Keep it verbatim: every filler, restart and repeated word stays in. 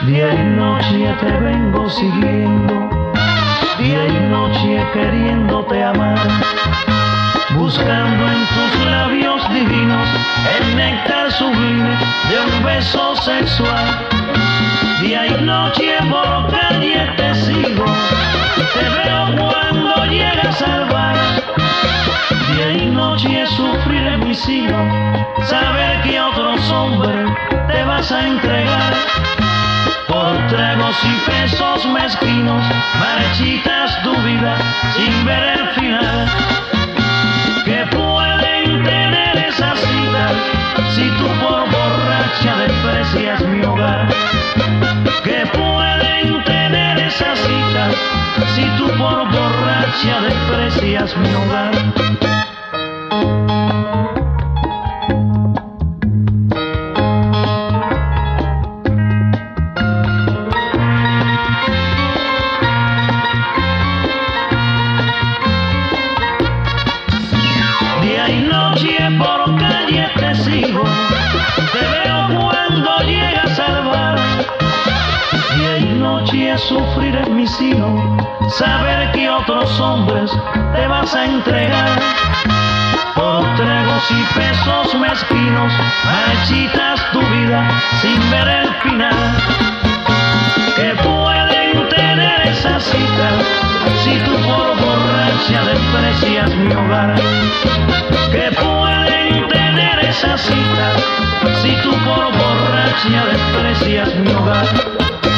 Día y noche te vengo siguiendo, día y noche queriéndote amar, buscando en tus labios divinos el néctar sublime de un beso sexual. Día y noche por calle te sigo, te veo cuando llegas al bar. Día y noche sufrir en mi sino, saber que a otros hombres te vas a entregar. Por tragos y pesos mezquinos marchitas tu vida sin ver el final. ¿Qué pueden tener esas citas si tú por borracha desprecias mi hogar? ¿Qué pueden tener esas citas si tú por borracha desprecias mi hogar? Por calle te sigo, te veo cuando llegas al bar. Día y noche sufrir en mi sino, saber que otros hombres te vas a entregar. Por tragos y pesos mezquinos marchitas tu vida sin ver el final. ¿Qué pueden tener esas citas si tú por borracha desprecias mi hogar? ¿Qué pueden tener esas citas si tú por borracha desprecias mi hogar?